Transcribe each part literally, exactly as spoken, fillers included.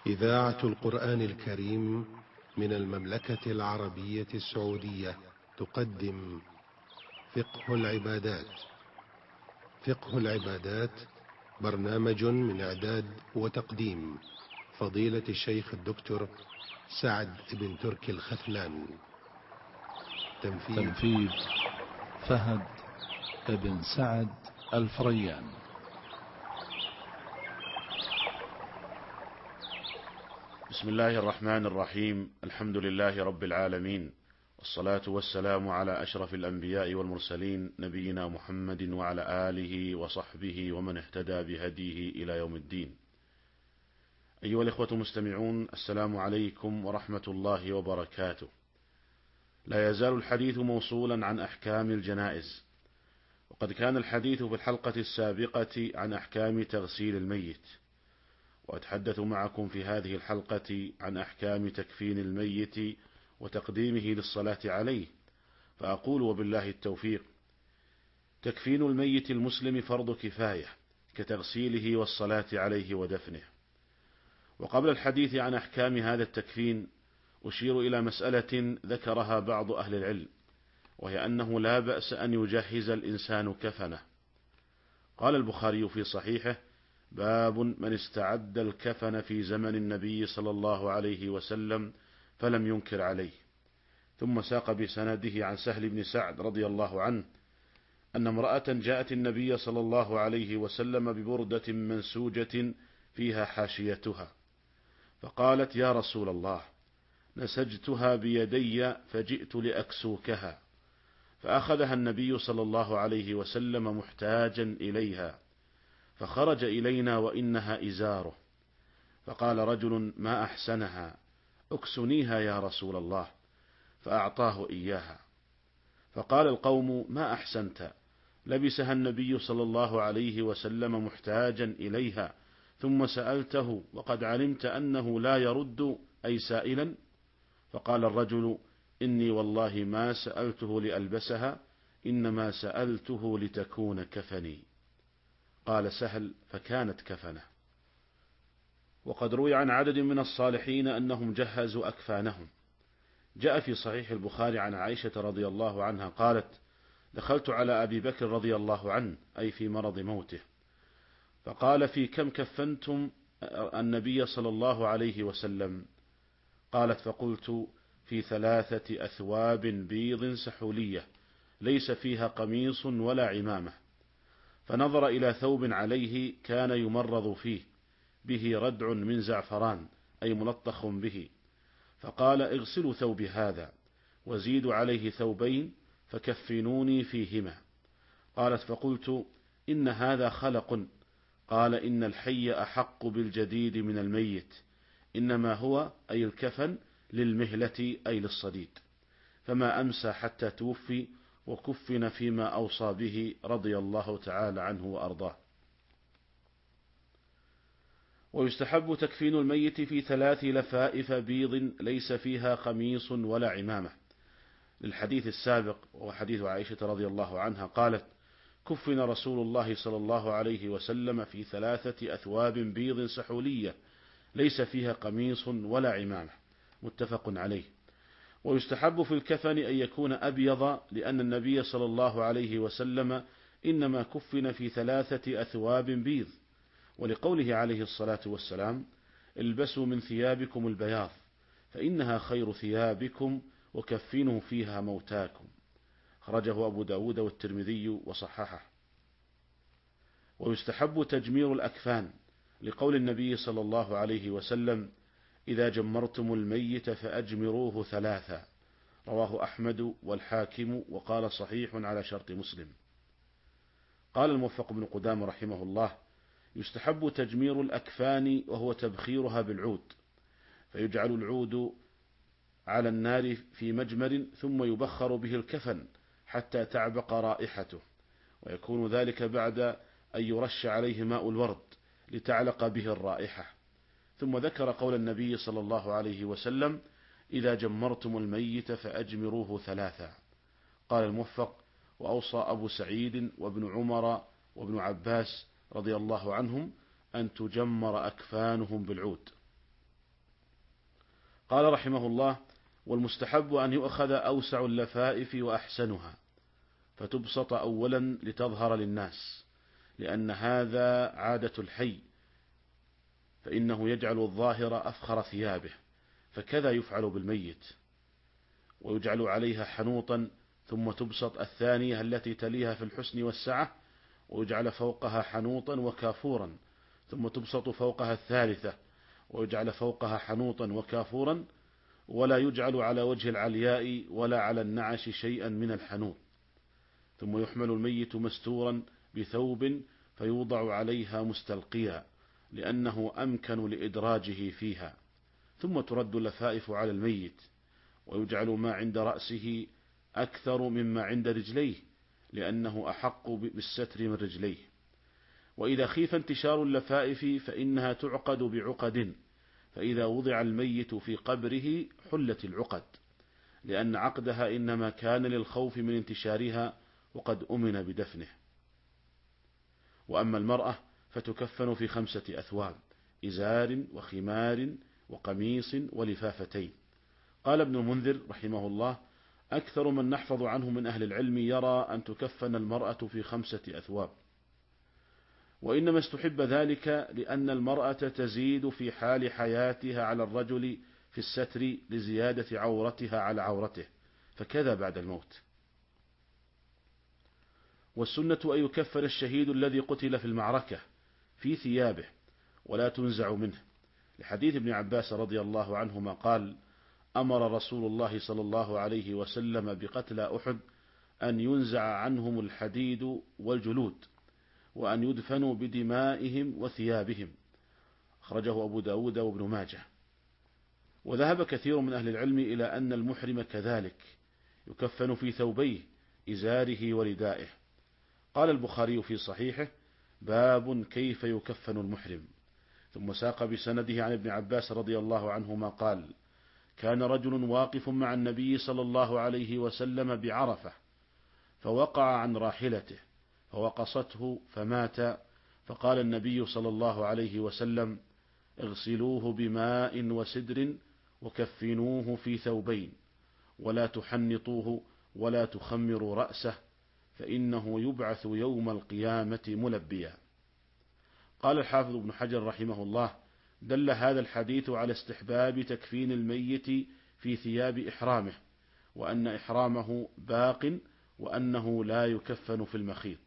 إذاعة القرآن الكريم من المملكة العربية السعودية تقدم فقه العبادات. فقه العبادات برنامج من إعداد وتقديم فضيلة الشيخ الدكتور سعد بن تركي الخثلان. تنفيذ, تنفيذ فهد بن سعد الفريان. بسم الله الرحمن الرحيم. الحمد لله رب العالمين، والصلاة والسلام على أشرف الأنبياء والمرسلين، نبينا محمد وعلى آله وصحبه ومن اهتدى بهديه إلى يوم الدين. أيها الإخوة المستمعون، السلام عليكم ورحمة الله وبركاته. لا يزال الحديث موصولا عن أحكام الجنائز، وقد كان الحديث في الحلقة السابقة عن أحكام تغسيل الميت، وأتحدث معكم في هذه الحلقة عن أحكام تكفين الميت وتقديمه للصلاة عليه. فأقول وبالله التوفيق: تكفين الميت المسلم فرض كفاية كتغسيله والصلاة عليه ودفنه. وقبل الحديث عن أحكام هذا التكفين أشير إلى مسألة ذكرها بعض أهل العلم، وهي أنه لا بأس أن يجهز الإنسان كفنه. قال البخاري في صحيحه: باب من استعد الكفن في زمن النبي صلى الله عليه وسلم فلم ينكر عليه. ثم ساق بسنده عن سهل بن سعد رضي الله عنه أن امرأة جاءت النبي صلى الله عليه وسلم ببردة منسوجة فيها حاشيتها، فقالت: يا رسول الله، نسجتها بيدي فجئت لأكسوكها. فأخذها النبي صلى الله عليه وسلم محتاجا إليها، فخرج إلينا وإنها إزاره، فقال رجل: ما أحسنها، اكسنيها يا رسول الله، فأعطاه إياها. فقال القوم: ما أحسنت، لبسها النبي صلى الله عليه وسلم محتاجا إليها ثم سألته وقد علمت أنه لا يرد أي سائلا؟ فقال الرجل: إني والله ما سألته لألبسها، إنما سألته لتكون كفني. قال سهل: فكانت كفنه. وقد روي عن عدد من الصالحين أنهم جهزوا أكفانهم. جاء في صحيح البخاري عن عائشة رضي الله عنها قالت: دخلت على أبي بكر رضي الله عنه، أي في مرض موته، فقال: في كم كفنتم النبي صلى الله عليه وسلم؟ قالت: فقلت: في ثلاثة أثواب بيض سحولية ليس فيها قميص ولا عمامة. فنظر إلى ثوب عليه كان يمرض فيه به ردع من زعفران، أي ملطخ به، فقال: اغسلوا ثوب هذا وزيدوا عليه ثوبين فكفنوني فيهما. قالت: فقلت: إن هذا خلق. قال: إن الحي أحق بالجديد من الميت، إنما هو أي الكفن للمهلة أي للصديد. فما أمسى حتى توفي، وكفن فيما أوصى به رضي الله تعالى عنه وأرضاه. ويستحب تكفين الميت في ثلاث لفائف بيض ليس فيها قميص ولا عمامة، للحديث السابق وحديث عائشة رضي الله عنها قالت: كفن رسول الله صلى الله عليه وسلم في ثلاثة أثواب بيض سحولية ليس فيها قميص ولا عمامة، متفق عليه. ويستحب في الكفن أن يكون أبيض، لأن النبي صلى الله عليه وسلم إنما كفن في ثلاثة أثواب بيض، ولقوله عليه الصلاة والسلام: البسوا من ثيابكم البياض فإنها خير ثيابكم وكفنوا فيها موتاكم. خرجه أبو داود والترمذي وصححه. ويستحب تجمير الأكفان، لقول النبي صلى الله عليه وسلم: إذا جمرتم الميت فأجمروه ثلاثا. رواه أحمد والحاكم وقال صحيح على شرط مسلم. قال الموفق بن قدامة رحمه الله: يستحب تجمير الأكفان وهو تبخيرها بالعود، فيجعل العود على النار في مجمر ثم يبخر به الكفن حتى تعبق رائحته، ويكون ذلك بعد أن يرش عليه ماء الورد لتعلق به الرائحة. ثم ذكر قول النبي صلى الله عليه وسلم: إذا جمرتم الميت فأجمروه ثلاثا. قال الموفق: وأوصى أبو سعيد وابن عمر وابن عباس رضي الله عنهم أن تجمر أكفانهم بالعود. قال رحمه الله: والمستحب أن يؤخذ أوسع اللفائف وأحسنها، فتبسط أولا لتظهر للناس، لأن هذا عادة الحي، فإنه يجعل الظاهر أفخر ثيابه، فكذا يفعل بالميت، ويجعل عليها حنوطا، ثم تبسط الثانية التي تليها في الحسن والسعة، ويجعل فوقها حنوطا وكافورا، ثم تبسط فوقها الثالثة، ويجعل فوقها حنوطا وكافورا، ولا يجعل على وجه العلياء ولا على النعش شيئا من الحنوط، ثم يحمل الميت مستورا بثوب فيوضع عليها مستلقيا، لأنه أمكن لإدراجه فيها، ثم ترد اللفائف على الميت، ويجعل ما عند رأسه أكثر مما عند رجليه، لأنه أحق بالستر من رجليه. وإذا خيف انتشار اللفائف فإنها تعقد بعقد، فإذا وضع الميت في قبره حلت العقد، لأن عقدها إنما كان للخوف من انتشارها، وقد أمن بدفنه. وأما المرأة فتكفن في خمسة أثواب: إزار وخمار وقميص ولفافتين. قال ابن المنذر رحمه الله: أكثر من نحفظ عنه من أهل العلم يرى أن تكفن المرأة في خمسة أثواب، وإنما استحب ذلك لأن المرأة تزيد في حال حياتها على الرجل في الستر لزيادة عورتها على عورته، فكذا بعد الموت. والسنة أن يكفن الشهيد الذي قتل في المعركة في ثيابه ولا تنزع منه، لحديث ابن عباس رضي الله عنهما قال: أمر رسول الله صلى الله عليه وسلم بقتلى أحد أن ينزع عنهم الحديد والجلود، وأن يدفنوا بدمائهم وثيابهم. أخرجه أبو داود وابن ماجه. وذهب كثير من أهل العلم إلى أن المحرم كذلك يكفن في ثوبيه: إزاره وردائه. قال البخاري في صحيحه: باب كيف يكفن المحرم. ثم ساق بسنده عن ابن عباس رضي الله عنهما قال: كان رجل واقف مع النبي صلى الله عليه وسلم بعرفة، فوقع عن راحلته فوقصته فمات، فقال النبي صلى الله عليه وسلم: اغسلوه بماء وسدر وكفنوه في ثوبين، ولا تحنطوه ولا تخمروا رأسه، فإنه يبعث يوم القيامة ملبيا. قال الحافظ ابن حجر رحمه الله: دل هذا الحديث على استحباب تكفين الميت في ثياب إحرامه، وأن إحرامه باق، وأنه لا يكفن في المخيط.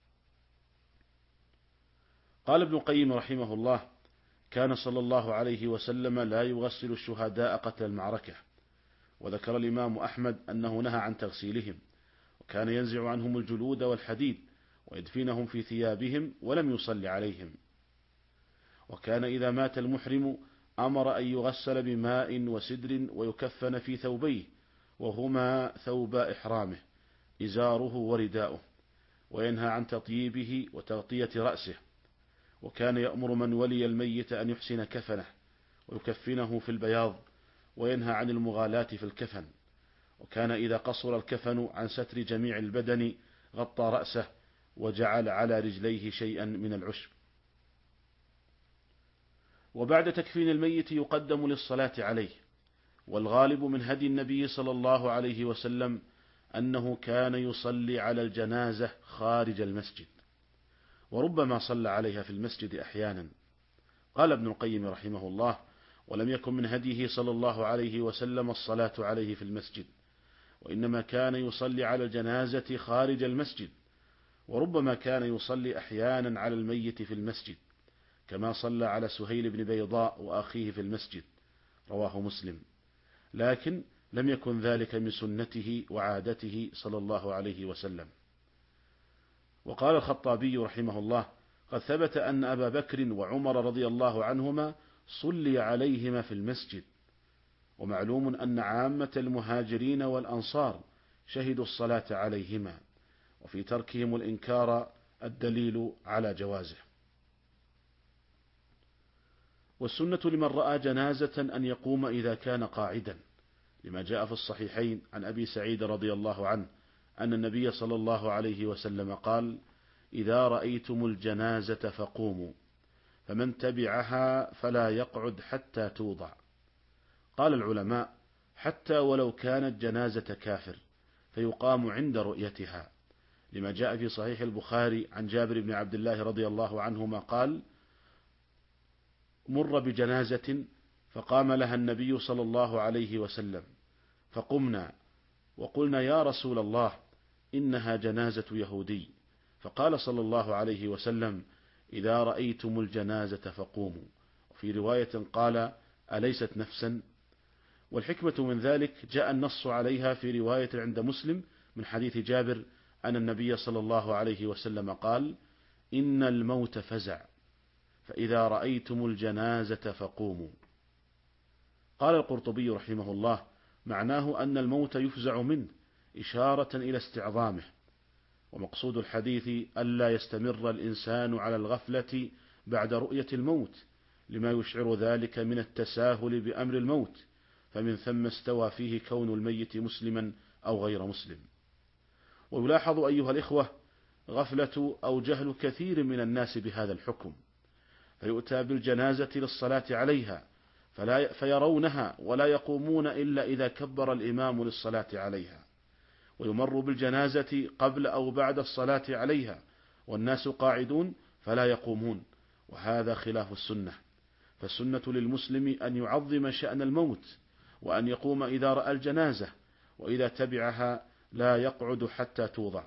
قال ابن القيم رحمه الله: كان صلى الله عليه وسلم لا يغسل الشهداء قتل المعركة. وذكر الإمام أحمد أنه نهى عن تغسيلهم، وكان ينزع عنهم الجلود والحديد ويدفنهم في ثيابهم ولم يصلي عليهم. وكان إذا مات المحرم أمر أن يغسل بماء وسدر ويكفن في ثوبيه، وهما ثوب إحرامه إزاره ورداؤه، وينهى عن تطييبه وتغطية رأسه. وكان يأمر من ولي الميت أن يحسن كفنه ويكفنه في البياض، وينهى عن المغالاة في الكفن. وكان إذا قصر الكفن عن ستر جميع البدن غطى رأسه، وجعل على رجليه شيئا من العشب. وبعد تكفين الميت يقدم للصلاة عليه، والغالب من هدي النبي صلى الله عليه وسلم أنه كان يصلي على الجنازة خارج المسجد، وربما صلى عليها في المسجد أحيانا. قال ابن القيم رحمه الله: ولم يكن من هديه صلى الله عليه وسلم الصلاة عليه في المسجد، وإنما كان يصلي على الجنازة خارج المسجد، وربما كان يصلي أحيانا على الميت في المسجد، كما صلى على سهيل بن بيضاء وأخيه في المسجد، رواه مسلم، لكن لم يكن ذلك من سنته وعادته صلى الله عليه وسلم. وقال الخطابي رحمه الله: قد ثبت أن أبا بكر وعمر رضي الله عنهما صلي عليهما في المسجد، ومعلوم أن عامة المهاجرين والأنصار شهدوا الصلاة عليهما، وفي تركهم الإنكار الدليل على جوازه. والسنة لمن رأى جنازة أن يقوم إذا كان قاعدا، لما جاء في الصحيحين عن أبي سعيد رضي الله عنه أن النبي صلى الله عليه وسلم قال: إذا رأيتم الجنازة فقوموا، فمن تبعها فلا يقعد حتى توضع. قال العلماء: حتى ولو كانت جنازة كافر فيقام عند رؤيتها، لما جاء في صحيح البخاري عن جابر بن عبد الله رضي الله عنهما قال: مر بجنازة فقام لها النبي صلى الله عليه وسلم، فقمنا وقلنا: يا رسول الله، إنها جنازة يهودي. فقال صلى الله عليه وسلم: إذا رأيتم الجنازة فقوموا. وفي رواية قال: أليست نفسا؟ والحكمة من ذلك جاء النص عليها في رواية عند مسلم من حديث جابر أن النبي صلى الله عليه وسلم قال: إن الموت فزع، فإذا رأيتم الجنازة فقوموا. قال القرطبي رحمه الله: معناه أن الموت يفزع منه، إشارة إلى استعظامه. ومقصود الحديث ألا يستمر الإنسان على الغفلة بعد رؤية الموت، لما يشعر ذلك من التساهل بأمر الموت، فمن ثم استوى فيه كون الميت مسلما أو غير مسلم. ويلاحظ أيها الإخوة غفلة أو جهل كثير من الناس بهذا الحكم، فيؤتى بالجنازة للصلاة عليها فلا فيرونها ولا يقومون إلا إذا كبر الإمام للصلاة عليها، ويمر بالجنازة قبل أو بعد الصلاة عليها والناس قاعدون فلا يقومون، وهذا خلاف السنة. فالسنة للمسلم أن يعظم شأن الموت، وأن يقوم إذا رأى الجنازة، وإذا تبعها لا يقعد حتى توضع،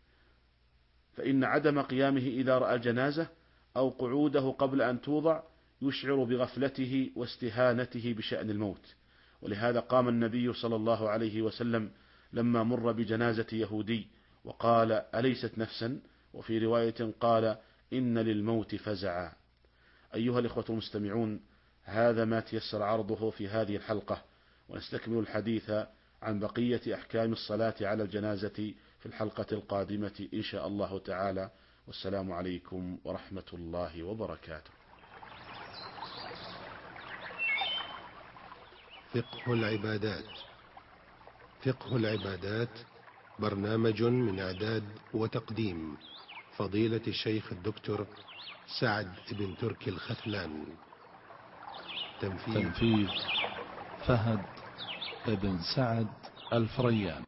فإن عدم قيامه إذا رأى الجنازة أو قعوده قبل أن توضع يشعر بغفلته واستهانته بشأن الموت. ولهذا قام النبي صلى الله عليه وسلم لما مر بجنازة يهودي وقال: أليست نفسا؟ وفي رواية قال: إن للموت فزعا. أيها الإخوة المستمعون، هذا ما تيسر عرضه في هذه الحلقة، ونستكمل الحديث عن بقية أحكام الصلاة على الجنازة في الحلقة القادمة إن شاء الله تعالى. والسلام عليكم ورحمة الله وبركاته. فقه العبادات. فقه العبادات برنامج من إعداد وتقديم فضيلة الشيخ الدكتور سعد بن تركي الختلان. تنفيذ فهد بن سعد الفريان.